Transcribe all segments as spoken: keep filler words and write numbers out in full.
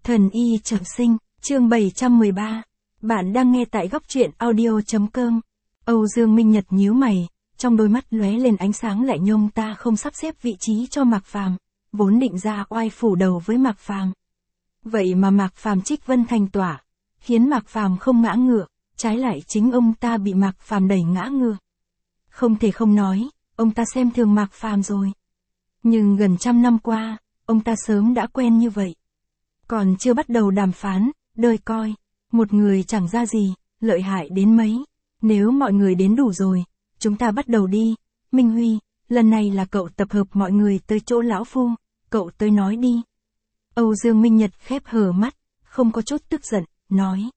Thần y trọng sinh, chương bảy trăm mười ba. Bạn đang nghe tại góc truyện audio chấm com. Âu Dương Minh Nhật nhíu mày, trong đôi mắt lóe lên ánh sáng lạnh nhông. Ta không sắp xếp vị trí cho Mạc Phàm, vốn định ra oai phủ đầu với Mạc Phàm. Vậy mà Mạc Phàm trích vân thành tỏa, khiến Mạc Phàm không ngã ngựa, trái lại chính ông ta bị Mạc Phàm đẩy ngã ngựa. Không thể không nói, ông ta xem thường Mạc Phàm rồi. Nhưng gần trăm năm qua, ông ta sớm đã quen như vậy. Còn chưa bắt đầu đàm phán, đợi coi, một người chẳng ra gì, lợi hại đến mấy. Nếu mọi người đến đủ rồi, chúng ta bắt đầu đi. Minh Huy, lần này là cậu tập hợp mọi người tới chỗ lão phu, cậu tới nói đi. Âu Dương Minh Nhật khép hờ mắt, không có chút tức giận, nói.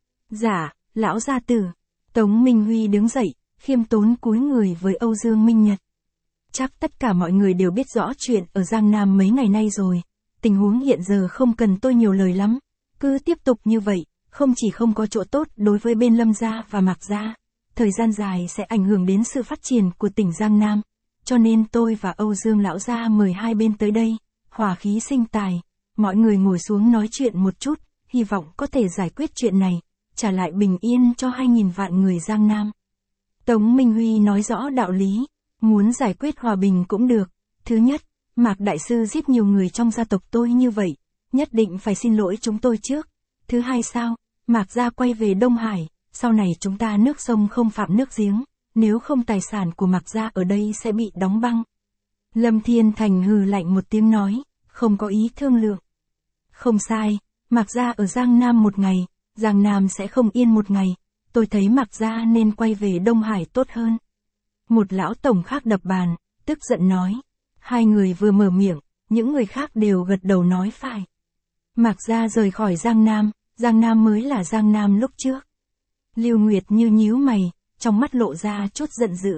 Dạ, lão gia tử. Tống Minh Huy đứng dậy, khiêm tốn cúi người với Âu Dương Minh Nhật. Chắc tất cả mọi người đều biết rõ chuyện ở Giang Nam mấy ngày nay rồi. Tình huống hiện giờ không cần tôi nhiều lời lắm. Cứ tiếp tục như vậy, không chỉ không có chỗ tốt đối với bên Lâm gia và Mạc gia, thời gian dài sẽ ảnh hưởng đến sự phát triển của tỉnh Giang Nam. Cho nên tôi và Âu Dương lão gia mời hai bên tới đây, hòa khí sinh tài. Mọi người ngồi xuống nói chuyện một chút, hy vọng có thể giải quyết chuyện này, trả lại bình yên cho hai nghìn vạn người Giang Nam. Tống Minh Huy nói rõ đạo lý, muốn giải quyết hòa bình cũng được. Thứ nhất, Mạc Đại Sư giết nhiều người trong gia tộc tôi như vậy, nhất định phải xin lỗi chúng tôi trước. Thứ hai sao, Mạc gia quay về Đông Hải, sau này chúng ta nước sông không phạm nước giếng, nếu không tài sản của Mạc gia ở đây sẽ bị đóng băng. Lâm Thiên Thành hừ lạnh một tiếng nói, không có ý thương lượng. Không sai, Mạc gia ở Giang Nam một ngày, Giang Nam sẽ không yên một ngày, tôi thấy Mạc gia nên quay về Đông Hải tốt hơn. Một lão tổng khác đập bàn, tức giận nói. Hai người vừa mở miệng, những người khác đều gật đầu nói phải. Mạc gia rời khỏi Giang Nam, Giang Nam mới là Giang Nam lúc trước. Lưu Nguyệt Như nhíu mày, trong mắt lộ ra chút giận dữ.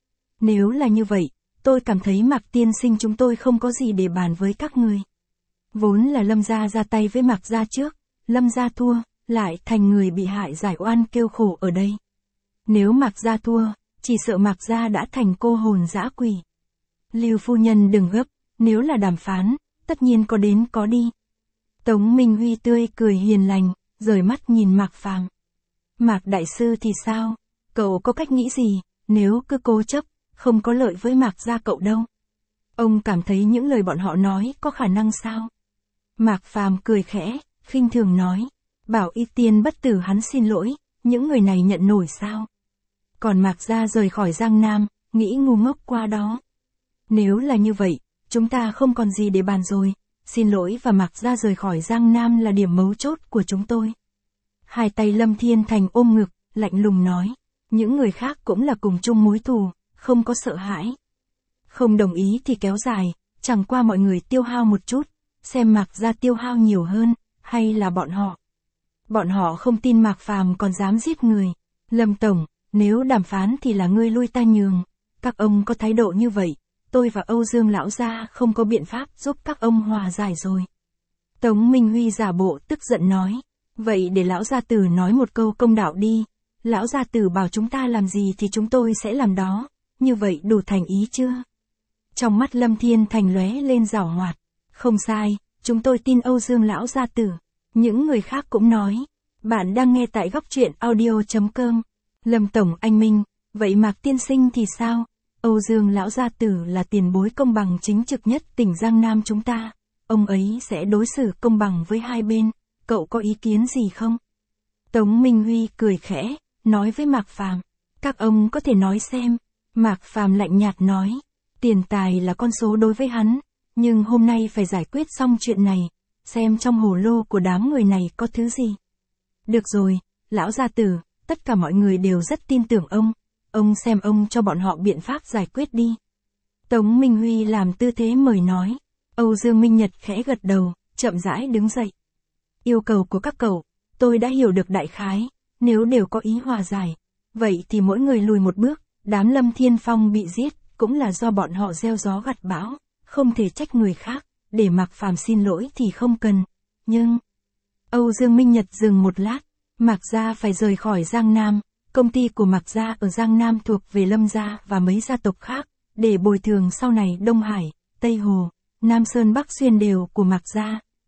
Nếu là như vậy, tôi cảm thấy Mạc tiên sinh chúng tôi không có gì để bàn với các người. Vốn là Lâm gia ra tay với Mạc gia trước, Lâm gia thua, lại thành người bị hại giải oan kêu khổ ở đây. Nếu Mạc gia thua, chỉ sợ Mạc gia đã thành cô hồn dã quỷ. Lưu phu nhân đừng gấp, nếu là đàm phán, tất nhiên có đến có đi. Tống Minh Huy tươi cười hiền lành, rời mắt nhìn Mạc Phàm. Mạc Đại Sư thì sao? Cậu có cách nghĩ gì, nếu cứ cố chấp, không có lợi với Mạc gia cậu đâu. Ông cảm thấy những lời bọn họ nói có khả năng sao? Mạc Phàm cười khẽ, khinh thường nói. Bảo Y Tiên bất tử hắn xin lỗi, những người này nhận nổi sao? Còn Mạc gia rời khỏi Giang Nam, nghĩ ngu ngốc qua đó. Nếu là như vậy, chúng ta không còn gì để bàn rồi, xin lỗi và Mạc gia rời khỏi Giang Nam là điểm mấu chốt của chúng tôi. Hai tay Lâm Thiên Thành ôm ngực, lạnh lùng nói, những người khác cũng là cùng chung mối thù, không có sợ hãi. Không đồng ý thì kéo dài, chẳng qua mọi người tiêu hao một chút, xem Mạc gia tiêu hao nhiều hơn, hay là bọn họ. Bọn họ không tin Mạc Phàm còn dám giết người. Lâm Tổng, nếu đàm phán thì là ngươi lui ta nhường, các ông có thái độ như vậy. Tôi và Âu Dương lão gia không có biện pháp giúp các ông hòa giải rồi. Tống Minh Huy giả bộ tức giận nói. Vậy để lão gia tử nói một câu công đạo đi. Lão gia tử bảo chúng ta làm gì thì chúng tôi sẽ làm đó. Như vậy đủ thành ý chưa? Trong mắt Lâm Thiên Thành lóe lên giảo hoạt. Không sai, chúng tôi tin Âu Dương lão gia tử. Những người khác cũng nói. Bạn đang nghe tại góc truyện audio chấm com. Lâm Tổng anh Minh, vậy Mạc tiên sinh thì sao? Âu Dương lão gia tử là tiền bối công bằng chính trực nhất tỉnh Giang Nam chúng ta, ông ấy sẽ đối xử công bằng với hai bên, cậu có ý kiến gì không? Tống Minh Huy cười khẽ, nói với Mạc Phàm, các ông có thể nói xem. Mạc Phàm lạnh nhạt nói, tiền tài là con số đối với hắn, nhưng hôm nay phải giải quyết xong chuyện này, xem trong hồ lô của đám người này có thứ gì. Được rồi, lão gia tử, tất cả mọi người đều rất tin tưởng ông. Ông xem ông cho bọn họ biện pháp giải quyết đi. Tống Minh Huy làm tư thế mời nói. Âu Dương Minh Nhật khẽ gật đầu, chậm rãi đứng dậy. Yêu cầu của các cậu, tôi đã hiểu được đại khái, nếu đều có ý hòa giải, vậy thì mỗi người lùi một bước, đám Lâm Thiên Phong bị giết, cũng là do bọn họ gieo gió gặt bão, không thể trách người khác, để Mạc Phàm xin lỗi thì không cần. Nhưng, Âu Dương Minh Nhật dừng một lát, Mạc gia phải rời khỏi Giang Nam. Công ty của Mạc gia ở Giang Nam thuộc về Lâm gia và mấy gia tộc khác, để bồi thường sau này Đông Hải, Tây Hồ, Nam Sơn Bắc Xuyên đều của Mạc gia,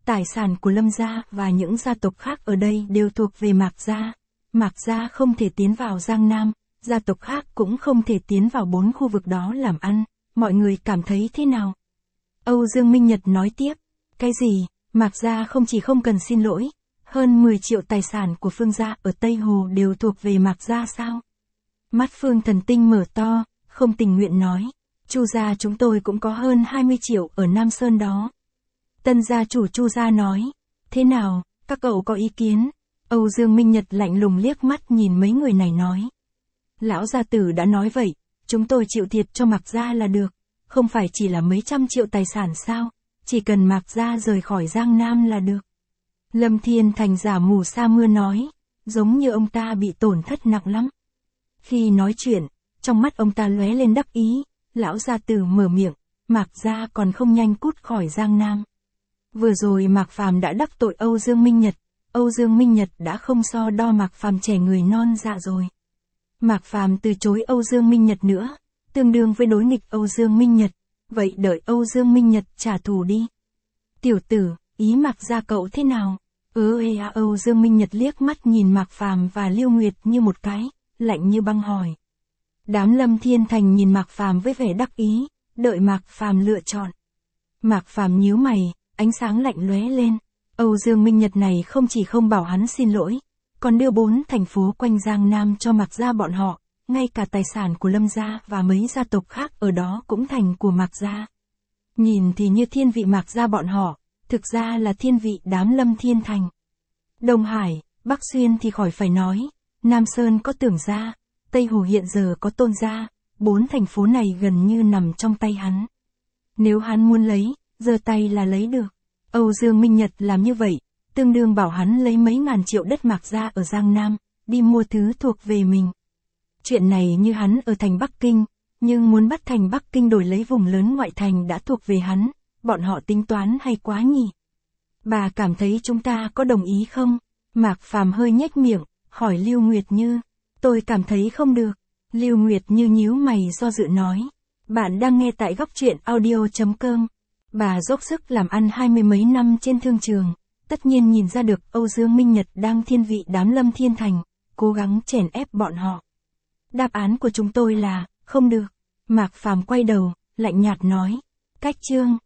Tài sản của Lâm gia và những gia tộc khác ở đây đều thuộc về Mạc gia. Mạc gia không thể tiến vào Giang Nam, gia tộc khác cũng không thể tiến vào bốn khu vực đó làm ăn, mọi người cảm thấy thế nào? Âu Dương Minh Nhật nói tiếp, cái gì, Mạc gia không chỉ không cần xin lỗi, hơn mười triệu tài sản của Phương gia ở Tây Hồ đều thuộc về Mạc gia sao? Mắt Phương Thần Tinh mở to, không tình nguyện nói, Chu gia chúng tôi cũng có hơn hai mươi triệu ở Nam Sơn đó. Tân gia chủ Chu gia nói, thế nào, các cậu có ý kiến? Âu Dương Minh Nhật lạnh lùng liếc mắt nhìn mấy người này nói. Lão gia tử đã nói vậy, chúng tôi chịu thiệt cho Mạc gia là được, không phải chỉ là mấy trăm triệu tài sản sao, chỉ cần Mạc gia rời khỏi Giang Nam là được. Lâm Thiên Thành giả mù sa mưa nói, giống như ông ta bị tổn thất nặng lắm. Khi nói chuyện, trong mắt ông ta lóe lên đắc ý, lão gia tử mở miệng, Mạc gia còn không nhanh cút khỏi Giang Nam. Vừa rồi Mạc Phàm đã đắc tội Âu Dương Minh Nhật, Âu Dương Minh Nhật đã không so đo Mạc Phàm trẻ người non dạ rồi. Mạc Phàm từ chối Âu Dương Minh Nhật nữa, tương đương với đối nghịch Âu Dương Minh Nhật, vậy đợi Âu Dương Minh Nhật trả thù đi. Tiểu tử, ý Mạc gia cậu thế nào? Ơ ê à, Âu Dương Minh Nhật liếc mắt nhìn Mạc Phàm và Liêu Nguyệt như một cái, lạnh như băng hỏi. Đám Lâm Thiên Thành nhìn Mạc Phàm với vẻ đắc ý, đợi Mạc Phàm lựa chọn. Mạc Phàm nhíu mày, ánh sáng lạnh lóe lên. Âu Dương Minh Nhật này không chỉ không bảo hắn xin lỗi, còn đưa bốn thành phố quanh Giang Nam cho Mạc gia bọn họ, ngay cả tài sản của Lâm gia và mấy gia tộc khác ở đó cũng thành của Mạc gia. Nhìn thì như thiên vị Mạc gia bọn họ, thực ra là thiên vị đám Lâm Thiên Thành. Đông Hải, Bắc Xuyên thì khỏi phải nói, Nam Sơn có Tưởng gia, Tây Hồ hiện giờ có Tôn gia, bốn thành phố này gần như nằm trong tay hắn. Nếu hắn muốn lấy, giơ tay là lấy được. Âu Dương Minh Nhật làm như vậy, tương đương bảo hắn lấy mấy ngàn triệu đất Mạc gia ở Giang Nam, đi mua thứ thuộc về mình. Chuyện này như hắn ở thành Bắc Kinh, nhưng muốn bắt thành Bắc Kinh đổi lấy vùng lớn ngoại thành đã thuộc về hắn, bọn họ tính toán hay quá nhỉ? Bà cảm thấy chúng ta có đồng ý không? Mạc Phàm hơi nhếch miệng, hỏi Lưu Nguyệt Như. Tôi cảm thấy không được. Lưu Nguyệt Như nhíu mày do dự nói. Bạn đang nghe tại góc truyện audio chấm com. Bà dốc sức làm ăn hai mươi mấy năm trên thương trường, tất nhiên nhìn ra được Âu Dương Minh Nhật đang thiên vị đám Lâm Thiên Thành, cố gắng chèn ép bọn họ. Đáp án của chúng tôi là, không được. Mạc Phàm quay đầu, lạnh nhạt nói. Cách chương.